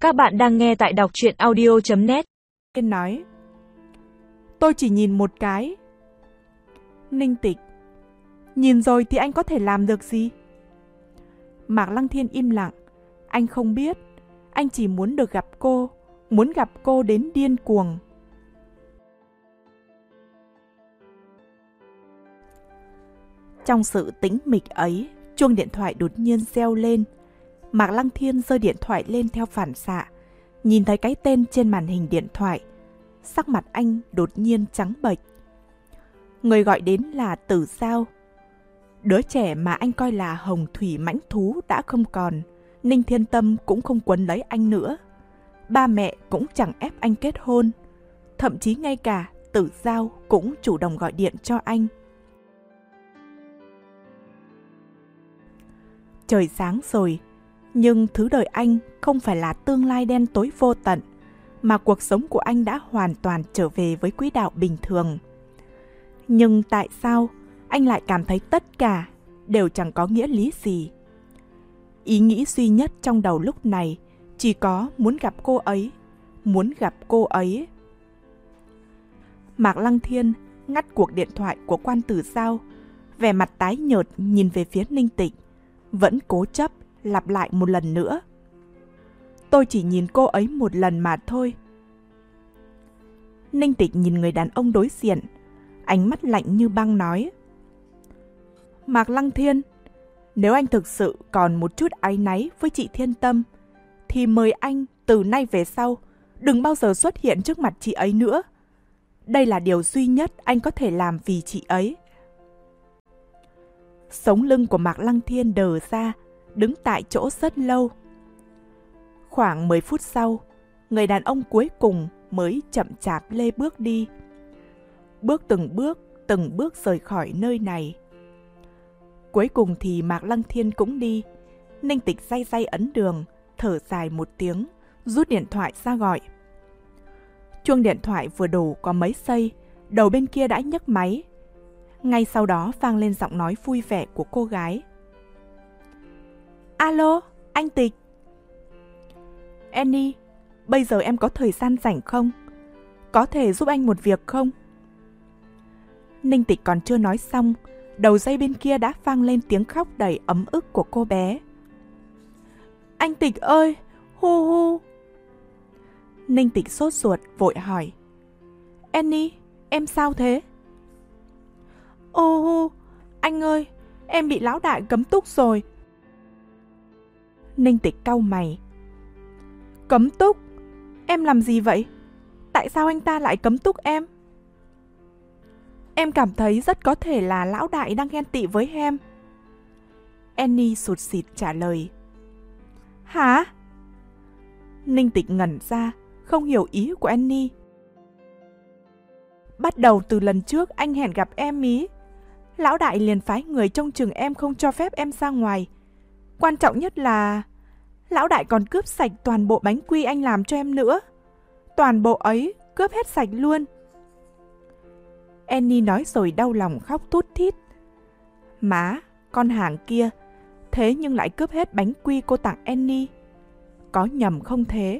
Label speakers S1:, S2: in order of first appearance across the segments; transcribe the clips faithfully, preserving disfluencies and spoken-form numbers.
S1: Các bạn đang nghe tại đọc truyện audio chấm net.
S2: Thiên nói, tôi chỉ nhìn một cái. Ninh Tịch, nhìn rồi thì anh có thể làm được gì? Mạc Lăng Thiên im lặng. Anh không biết. Anh chỉ muốn được gặp cô. Muốn gặp cô đến điên cuồng. Trong sự tĩnh mịch ấy, chuông điện thoại đột nhiên reo lên. Mạc Lăng Thiên giơ điện thoại lên theo phản xạ. Nhìn thấy cái tên trên màn hình điện thoại. Sắc mặt anh đột nhiên trắng bệch. Người gọi đến là Tử Giao. Đứa trẻ mà anh coi là hồng thủy mãnh thú đã không còn. Ninh Thiên Tâm cũng không quấn lấy anh nữa. Ba mẹ cũng chẳng ép anh kết hôn. Thậm chí ngay cả Tử Giao cũng chủ động gọi điện cho anh. Trời sáng rồi, nhưng thứ đợi anh không phải là tương lai đen tối vô tận, mà cuộc sống của anh đã hoàn toàn trở về với quỹ đạo bình thường. Nhưng tại sao anh lại cảm thấy tất cả đều chẳng có nghĩa lý gì? Ý nghĩ duy nhất trong đầu lúc này chỉ có muốn gặp cô ấy, muốn gặp cô ấy. Mạc Lăng Thiên ngắt cuộc điện thoại của Quan Tử Giao, vẻ mặt tái nhợt nhìn về phía Ninh Tịch, vẫn cố chấp lặp lại một lần nữa. Tôi chỉ nhìn cô ấy một lần mà thôi. Ninh Tịch nhìn người đàn ông đối diện, ánh mắt lạnh như băng nói. Mạc Lăng Thiên, nếu anh thực sự còn một chút áy náy với chị Thiên Tâm, thì mời anh từ nay về sau đừng bao giờ xuất hiện trước mặt chị ấy nữa. Đây là điều duy nhất anh có thể làm vì chị ấy. Sống lưng của Mạc Lăng Thiên đờ ra, đứng tại chỗ rất lâu. Khoảng mười phút sau, người đàn ông cuối cùng mới chậm chạp lê bước đi. Bước từng bước, từng bước rời khỏi nơi này. Cuối cùng thì Mạc Lăng Thiên cũng đi. Ninh Tịch day day ấn đường, thở dài một tiếng, rút điện thoại ra gọi. Chuông điện thoại vừa đổ có mấy giây, đầu bên kia đã nhấc máy. Ngay sau đó vang lên giọng nói vui vẻ của cô gái. Alo, anh Tịch. Annie, bây giờ em có thời gian rảnh không? Có thể giúp anh một việc không? Ninh Tịch còn chưa nói xong, đầu dây bên kia đã vang lên tiếng khóc đầy ấm ức của cô bé. Anh Tịch ơi, hu hu. Ninh Tịch sốt ruột vội hỏi. Annie, em sao thế? Ô hu, anh ơi, em bị lão đại cấm túc rồi. Ninh Tịch cau mày. Cấm túc? Em làm gì vậy? Tại sao anh ta lại cấm túc em? Em cảm thấy rất có thể là lão đại đang ghen tị với em. Annie sụt sịt trả lời. Hả? Ninh Tịch ngẩn ra, không hiểu ý của Annie. Bắt đầu từ lần trước anh hẹn gặp em ý, lão đại liền phái người trông chừng em, không cho phép em ra ngoài. Quan trọng nhất là lão đại còn cướp sạch toàn bộ bánh quy anh làm cho em nữa. Toàn bộ ấy cướp hết sạch luôn. Annie nói rồi đau lòng khóc thút thít. Má, con hàng kia, thế nhưng lại cướp hết bánh quy cô tặng Annie. Có nhầm không thế?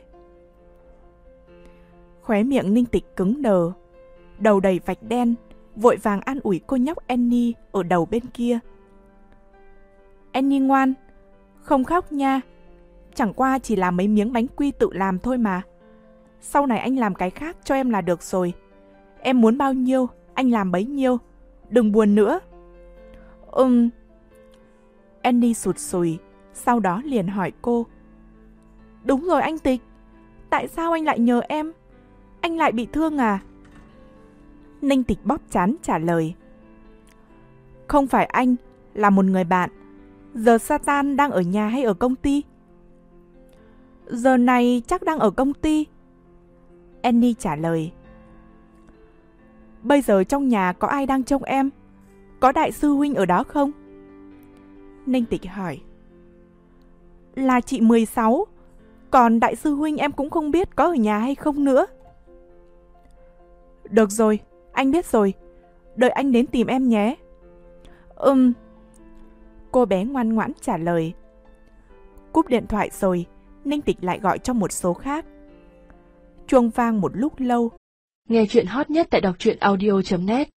S2: Khóe miệng Ninh Tịch cứng đờ, đầu đầy vạch đen, vội vàng an ủi cô nhóc Annie ở đầu bên kia. Annie ngoan, không khóc nha. Chẳng qua chỉ là mấy miếng bánh quy tự làm thôi mà. Sau này anh làm cái khác cho em là được rồi. Em muốn bao nhiêu, anh làm bấy nhiêu. Đừng buồn nữa. Ừm. Annie sụt sùi, sau đó liền hỏi cô. Đúng rồi anh Tịch, tại sao anh lại nhờ em? Anh lại bị thương à? Ninh Tịch bóp trán trả lời. Không phải anh, là một người bạn. Giờ Satan đang ở nhà hay ở công ty? Giờ này chắc đang ở công ty. Annie trả lời. Bây giờ trong nhà có ai đang trông em? Có đại sư huynh ở đó không? Ninh Tịch hỏi. Là chị mười sáu. Còn đại sư huynh em cũng không biết có ở nhà hay không nữa. Được rồi, anh biết rồi. Đợi anh đến tìm em nhé. Ừm. Cô bé ngoan ngoãn trả lời. Cúp điện thoại rồi, Ninh Tịch lại gọi cho một số khác. Chuông vang một lúc lâu.
S3: Nghe chuyện hot nhất tại đọc truyện audio chấm net